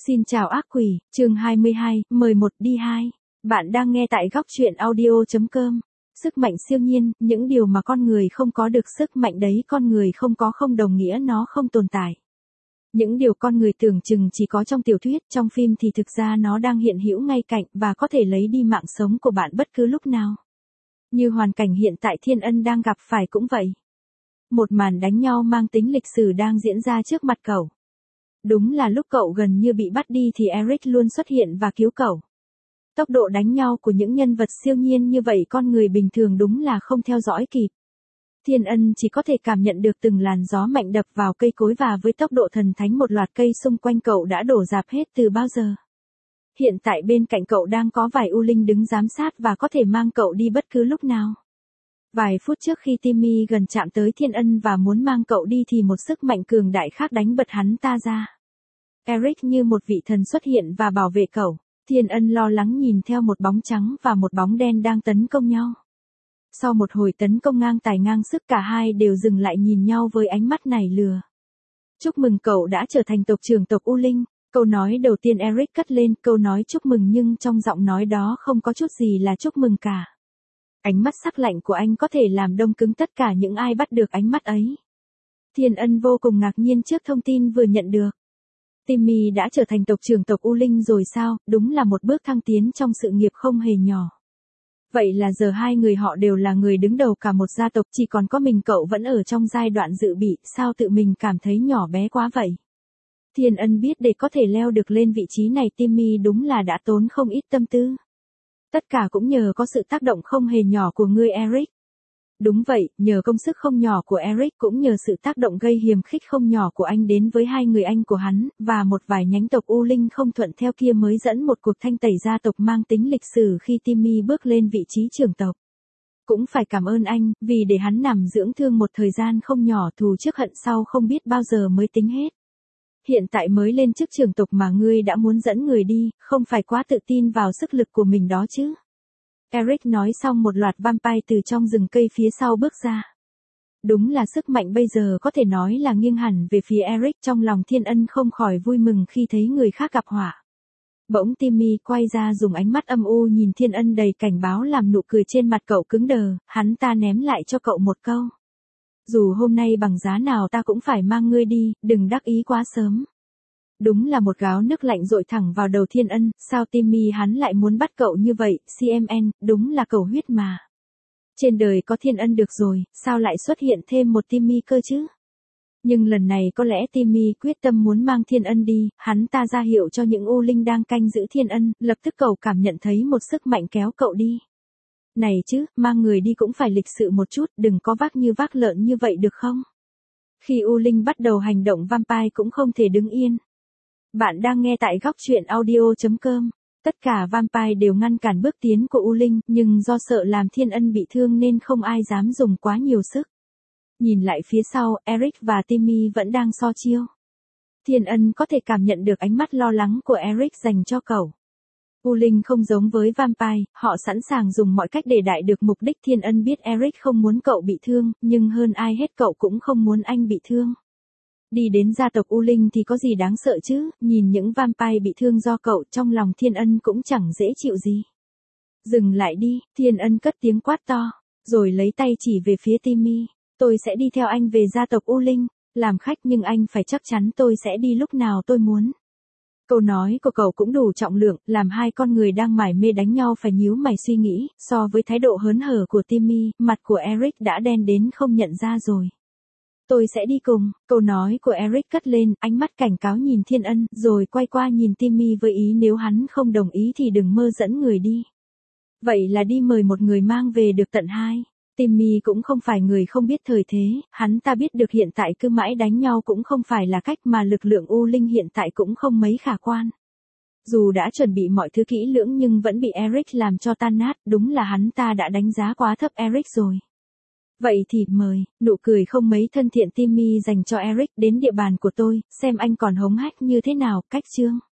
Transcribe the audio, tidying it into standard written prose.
Xin chào ác quỷ, chương 22, mời một đi hai. Bạn đang nghe tại góc truyện audio.com. Sức mạnh siêu nhiên, những điều mà con người không có được, sức mạnh đấy con người không có không đồng nghĩa nó không tồn tại. Những điều con người tưởng chừng chỉ có trong tiểu thuyết, trong phim thì thực ra nó đang hiện hữu ngay cạnh và có thể lấy đi mạng sống của bạn bất cứ lúc nào. Như hoàn cảnh hiện tại Thiên Ân đang gặp phải cũng vậy. Một màn đánh nhau mang tính lịch sử đang diễn ra trước mặt cậu. Đúng là lúc cậu gần như bị bắt đi thì Eric luôn xuất hiện và cứu cậu. Tốc độ đánh nhau của những nhân vật siêu nhiên như vậy con người bình thường đúng là không theo dõi kịp. Thiên Ân chỉ có thể cảm nhận được từng làn gió mạnh đập vào cây cối và với tốc độ thần thánh một loạt cây xung quanh cậu đã đổ rạp hết từ bao giờ. Hiện tại bên cạnh cậu đang có vài U Linh đứng giám sát và có thể mang cậu đi bất cứ lúc nào. Vài phút trước khi Timmy gần chạm tới Thiên Ân và muốn mang cậu đi thì một sức mạnh cường đại khác đánh bật hắn ta ra. Eric như một vị thần xuất hiện và bảo vệ cậu. Thiên Ân lo lắng nhìn theo một bóng trắng và một bóng đen đang tấn công nhau. Sau một hồi tấn công ngang tài ngang sức cả hai đều dừng lại nhìn nhau với ánh mắt nảy lừa. Chúc mừng cậu đã trở thành tộc trưởng tộc U Linh. Câu nói đầu tiên Eric cất lên, câu nói chúc mừng nhưng trong giọng nói đó không có chút gì là chúc mừng cả. Ánh mắt sắc lạnh của anh có thể làm đông cứng tất cả những ai bắt được ánh mắt ấy. Thiên Ân vô cùng ngạc nhiên trước thông tin vừa nhận được. Timmy đã trở thành tộc trưởng tộc U Linh rồi sao, đúng là một bước thăng tiến trong sự nghiệp không hề nhỏ. Vậy là giờ hai người họ đều là người đứng đầu cả một gia tộc, chỉ còn có mình cậu vẫn ở trong giai đoạn dự bị, sao tự mình cảm thấy nhỏ bé quá vậy? Thiên Ân biết để có thể leo được lên vị trí này Timmy đúng là đã tốn không ít tâm tư. Tất cả cũng nhờ có sự tác động không hề nhỏ của ngươi Eric. Đúng vậy, nhờ công sức không nhỏ của Eric cũng nhờ sự tác động gây hiềm khích không nhỏ của anh đến với hai người anh của hắn, và một vài nhánh tộc U Linh không thuận theo kia mới dẫn một cuộc thanh tẩy gia tộc mang tính lịch sử khi Timmy bước lên vị trí trưởng tộc. Cũng phải cảm ơn anh, vì để hắn nằm dưỡng thương một thời gian không nhỏ thù trước hận sau không biết bao giờ mới tính hết. Hiện tại mới lên chức trưởng tộc mà ngươi đã muốn dẫn người đi, không phải quá tự tin vào sức lực của mình đó chứ. Eric nói xong một loạt vampire từ trong rừng cây phía sau bước ra. Đúng là sức mạnh bây giờ có thể nói là nghiêng hẳn về phía Eric, trong lòng Thiên Ân không khỏi vui mừng khi thấy người khác gặp họa. Bỗng Timmy quay ra dùng ánh mắt âm u nhìn Thiên Ân đầy cảnh báo làm nụ cười trên mặt cậu cứng đờ, hắn ta ném lại cho cậu một câu. Dù hôm nay bằng giá nào ta cũng phải mang ngươi đi, đừng đắc ý quá sớm. Đúng là một gáo nước lạnh dội thẳng vào đầu Thiên Ân, sao Timmy hắn lại muốn bắt cậu như vậy, CMN, đúng là cầu huyết mà. Trên đời có Thiên Ân được rồi, sao lại xuất hiện thêm một Timmy cơ chứ? Nhưng lần này có lẽ Timmy quyết tâm muốn mang Thiên Ân đi, hắn ta ra hiệu cho những U Linh đang canh giữ Thiên Ân, lập tức cậu cảm nhận thấy một sức mạnh kéo cậu đi. Này chứ, mang người đi cũng phải lịch sự một chút, đừng có vác như vác lợn như vậy được không? Khi U Linh bắt đầu hành động vampire cũng không thể đứng yên. Bạn đang nghe tại góc truyện audio.com. Tất cả vampire đều ngăn cản bước tiến của U Linh, nhưng do sợ làm Thiên Ân bị thương nên không ai dám dùng quá nhiều sức. Nhìn lại phía sau, Eric và Timmy vẫn đang so chiêu. Thiên Ân có thể cảm nhận được ánh mắt lo lắng của Eric dành cho cậu. U Linh không giống với vampire, họ sẵn sàng dùng mọi cách để đạt được mục đích. Thiên Ân biết Eric không muốn cậu bị thương, nhưng hơn ai hết cậu cũng không muốn anh bị thương. Đi đến gia tộc U Linh thì có gì đáng sợ chứ, nhìn những vampire bị thương do cậu trong lòng Thiên Ân cũng chẳng dễ chịu gì. Dừng lại đi, Thiên Ân cất tiếng quát to, rồi lấy tay chỉ về phía Timmy, tôi sẽ đi theo anh về gia tộc U Linh, làm khách nhưng anh phải chắc chắn tôi sẽ đi lúc nào tôi muốn. Câu nói của cậu cũng đủ trọng lượng, làm hai con người đang mải mê đánh nhau phải nhíu mày suy nghĩ, so với thái độ hớn hở của Timmy, mặt của Eric đã đen đến không nhận ra rồi. Tôi sẽ đi cùng, câu nói của Eric cất lên, ánh mắt cảnh cáo nhìn Thiên Ân, rồi quay qua nhìn Timmy với ý nếu hắn không đồng ý thì đừng mơ dẫn người đi. Vậy là đi mời một người mang về được tận hai. Timmy cũng không phải người không biết thời thế, hắn ta biết được hiện tại cứ mãi đánh nhau cũng không phải là cách mà lực lượng U Linh hiện tại cũng không mấy khả quan. Dù đã chuẩn bị mọi thứ kỹ lưỡng nhưng vẫn bị Eric làm cho tan nát, đúng là hắn ta đã đánh giá quá thấp Eric rồi. Vậy thì mời, nụ cười không mấy thân thiện Timmy dành cho Eric, đến địa bàn của tôi, xem anh còn hống hách như thế nào, cách chương.